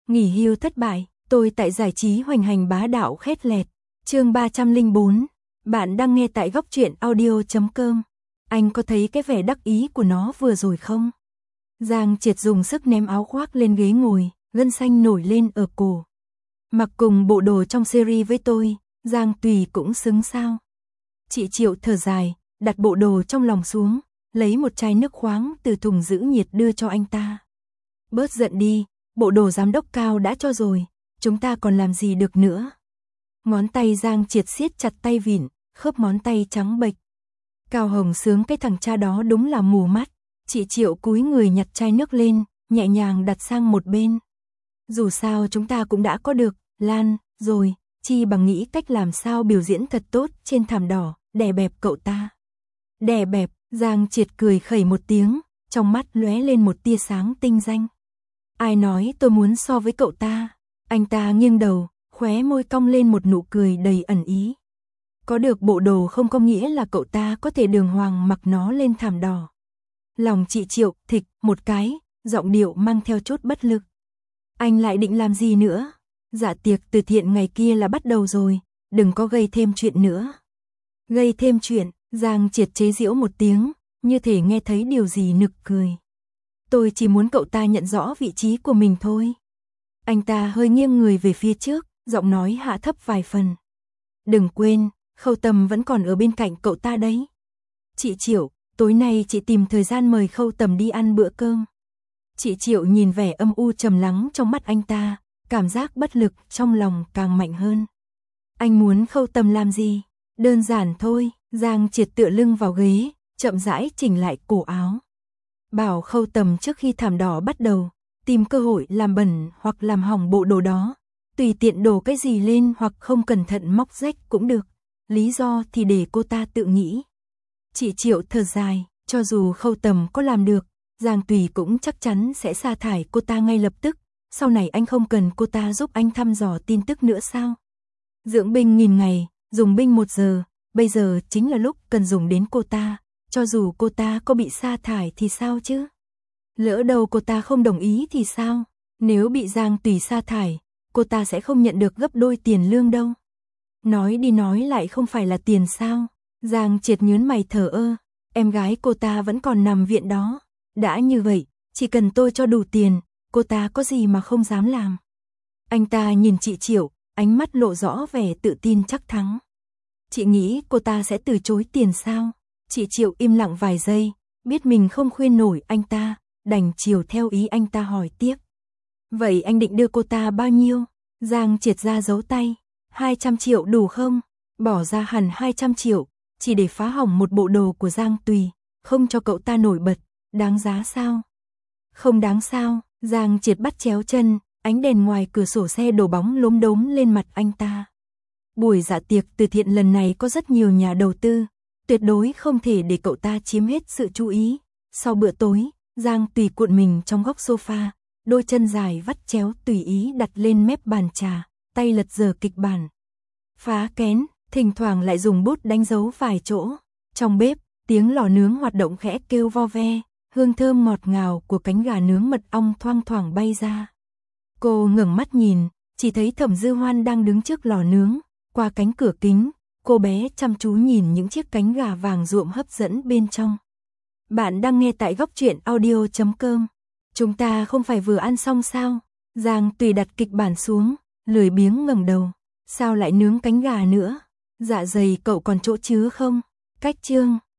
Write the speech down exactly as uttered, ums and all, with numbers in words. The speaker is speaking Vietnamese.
Nghỉ hưu thất bại, tôi tại giải trí hoành hành bá đạo khét lẹt. Chương ba trăm lẻ bốn. Bạn đang nghe tại góc truyện audio chấm com. Anh có thấy cái vẻ đắc ý của nó vừa rồi không? Giang Triệt dùng sức ném áo khoác lên ghế ngồi, gân xanh nổi lên ở cổ. Mặc cùng bộ đồ trong series với tôi, Giang Tùy cũng xứng sao? Chị Triệu thở dài, đặt bộ đồ trong lòng xuống, lấy một chai nước khoáng từ thùng giữ nhiệt đưa cho anh ta. Bớt giận đi, bộ đồ giám đốc Cao đã cho rồi, chúng ta còn làm gì được nữa. Ngón tay Giang Triệt siết chặt tay vịn, khớp ngón tay trắng bệch. Cao Hồng Sướng cái thằng cha đó đúng là mù mắt. Chị Triệu cúi người nhặt chai nước lên, nhẹ nhàng đặt sang một bên. Dù sao chúng ta cũng đã có được Lan rồi, chi bằng nghĩ cách làm sao biểu diễn thật tốt trên thảm đỏ, đè bẹp cậu ta. Đè bẹp, Giang Triệt cười khẩy một tiếng, trong mắt lóe lên một tia sáng tinh danh. Ai nói tôi muốn so với cậu ta? Anh ta nghiêng đầu, khóe môi cong lên một nụ cười đầy ẩn ý. Có được bộ đồ không có nghĩa là cậu ta có thể đường hoàng mặc nó lên thảm đỏ. Lòng chị Triệu thịch một cái, giọng điệu mang theo chút bất lực. Anh lại định làm gì nữa? Dạ tiệc từ thiện ngày kia là bắt đầu rồi, đừng có gây thêm chuyện nữa. Gây thêm chuyện, Giang Triệt chế giễu một tiếng, như thể nghe thấy điều gì nực cười. Tôi chỉ muốn cậu ta nhận rõ vị trí của mình thôi. Anh ta hơi nghiêng người về phía trước, giọng nói hạ thấp vài phần. Đừng quên, Khâu Tầm vẫn còn ở bên cạnh cậu ta đấy. Chị Triệu, tối nay chị tìm thời gian mời Khâu Tầm đi ăn bữa cơm. Chị Triệu nhìn vẻ âm u trầm lắng trong mắt anh ta, cảm giác bất lực trong lòng càng mạnh hơn. Anh muốn Khâu Tầm làm gì? Đơn giản thôi, Giang Triệt tựa lưng vào ghế, chậm rãi chỉnh lại cổ áo. Bảo Khâu Tầm trước khi thảm đỏ bắt đầu, tìm cơ hội làm bẩn hoặc làm hỏng bộ đồ đó, tùy tiện đổ cái gì lên hoặc không cẩn thận móc rách cũng được, lý do thì để cô ta tự nghĩ. Chị Triệu thở dài, cho dù Khâu Tầm có làm được, Giang Tùy cũng chắc chắn sẽ sa thải cô ta ngay lập tức, sau này anh không cần cô ta giúp anh thăm dò tin tức nữa sao? Dưỡng binh nghìn ngày, dùng binh một giờ, bây giờ chính là lúc cần dùng đến cô ta, cho dù cô ta có bị sa thải thì sao chứ? Lỡ đâu cô ta không đồng ý thì sao? Nếu bị Giang Tùy sa thải, cô ta sẽ không nhận được gấp đôi tiền lương đâu. Nói đi nói lại không phải là tiền sao? Giang Triệt nhớn mày thở ơ, em gái cô ta vẫn còn nằm viện đó. Đã như vậy, chỉ cần tôi cho đủ tiền, cô ta có gì mà không dám làm. Anh ta nhìn chị Triệu, ánh mắt lộ rõ vẻ tự tin chắc thắng. Chị nghĩ cô ta sẽ từ chối tiền sao? Chị Triệu im lặng vài giây, biết mình không khuyên nổi anh ta, đành chiều theo ý anh ta hỏi tiếp. Vậy anh định đưa cô ta bao nhiêu? Giang Triệt ra dấu tay. hai trăm triệu đủ không? Bỏ ra hẳn hai trăm triệu, chỉ để phá hỏng một bộ đồ của Giang Tùy, không cho cậu ta nổi bật, đáng giá sao? Không đáng sao? Giang Triệt bắt chéo chân, ánh đèn ngoài cửa sổ xe đổ bóng lốm đốm lên mặt anh ta. Buổi dạ tiệc từ thiện lần này có rất nhiều nhà đầu tư, tuyệt đối không thể để cậu ta chiếm hết sự chú ý. Sau bữa tối, Giang Tùy cuộn mình trong góc sofa, đôi chân dài vắt chéo tùy ý đặt lên mép bàn trà, tay lật dở kịch bản. Phá kén, thỉnh thoảng lại dùng bút đánh dấu vài chỗ. Trong bếp, tiếng lò nướng hoạt động khẽ kêu vo ve, hương thơm ngọt ngào của cánh gà nướng mật ong thoang thoảng bay ra. Cô ngẩng mắt nhìn, chỉ thấy Thẩm Dư Hoan đang đứng trước lò nướng, qua cánh cửa kính, cô bé chăm chú nhìn những chiếc cánh gà vàng ruộm hấp dẫn bên trong. Bạn đang nghe tại góc truyện audio chấm com. Chúng ta không phải vừa ăn xong sao? Giang Tùy đặt kịch bản xuống, lười biếng ngẩng đầu. Sao lại nướng cánh gà nữa? Dạ dày cậu còn chỗ chứa không? Cách chương